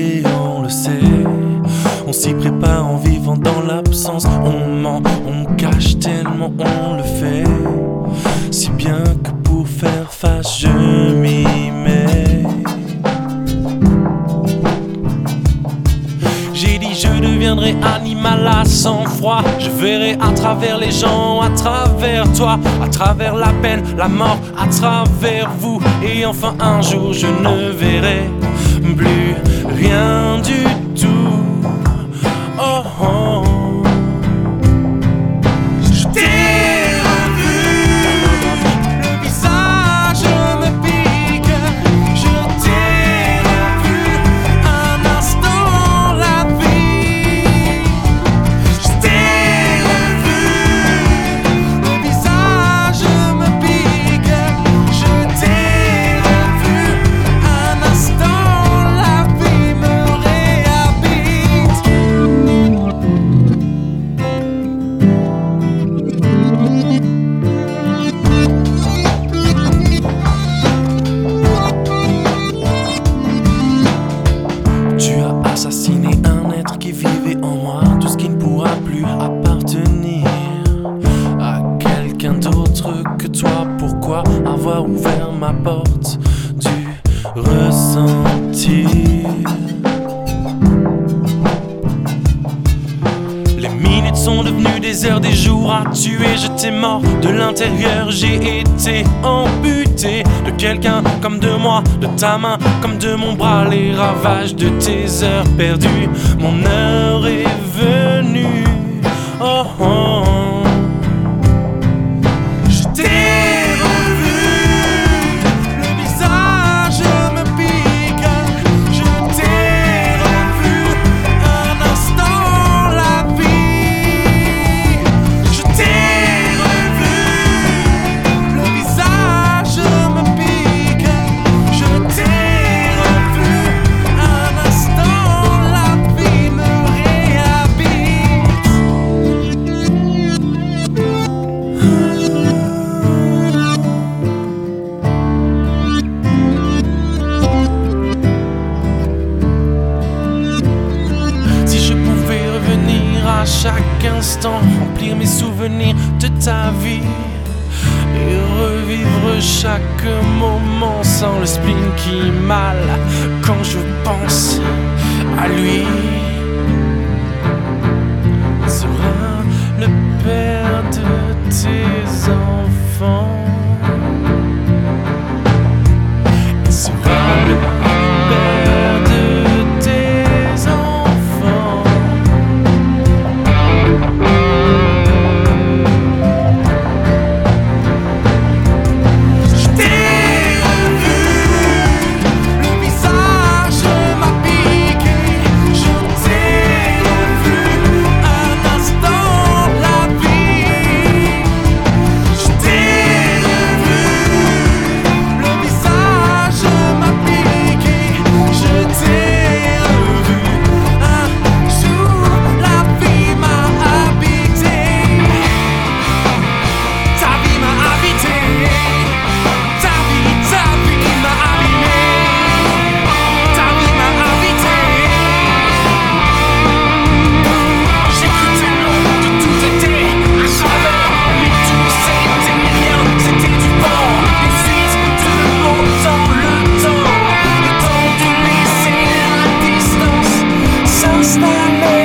et on le sait. On s'y prépare en vivant dans l'absence. On ment, on cache tellement on le fait. Si bien que pour faire face je m'y mets. J'ai dit je deviendrai animal à sang-froid. Je verrai à travers les gens, à travers toi, à travers la peine, la mort, à travers vous. Et enfin un jour je ne verrai plus rien du tout. Oh, oh. Je t'ai revu, le visage me pique. Je t'ai revu, un instant la vie. Je t'ai revu, le visage me pique. Je t'ai revu, un instant la vie me réhabite. Tu as assassiné un être qui vivait en moi, tout ce qui ne pourra plus appartenir à quelqu'un d'autre que toi. Pourquoi avoir ouvert ma porte du ressentir? Les minutes sont devenues des heures, des jours à tuer. J'étais mort de l'intérieur, j'ai été amputé de quelqu'un comme de moi, de ta main comme de mon bras. Les ravages de tes heures perdues, mon heure est venue. Oh, oh. Je t'ai revu, le visage me pique. Je t'ai revu, un instant la vie. Je t'ai revu, le visage me pique. Je t'ai revu, un instant la vie me réhabite. Si je pouvais revenir à chaque instant, remplir mes souvenirs de ta vie et revivre chaque moment sans le spleen qui mal quand je pense à lui. Il sera le père de tes enfants. Il sera le père de tes enfants. Je t'ai revu, le visage m'a piqué. Je t'ai revu, un instant la vie. Je t'ai revu, le visage m'a piqué. Je t'ai revu, un jour la vie m'a habité. Ta vie m'a habité. Ta vie m'a abîmé. Ta vie m'a habité. J'ai cru tellement que tout était à travers, mais tout c'était rien, c'était du vent. Des suites de mon temps, le temps de laisser la distance s'installer.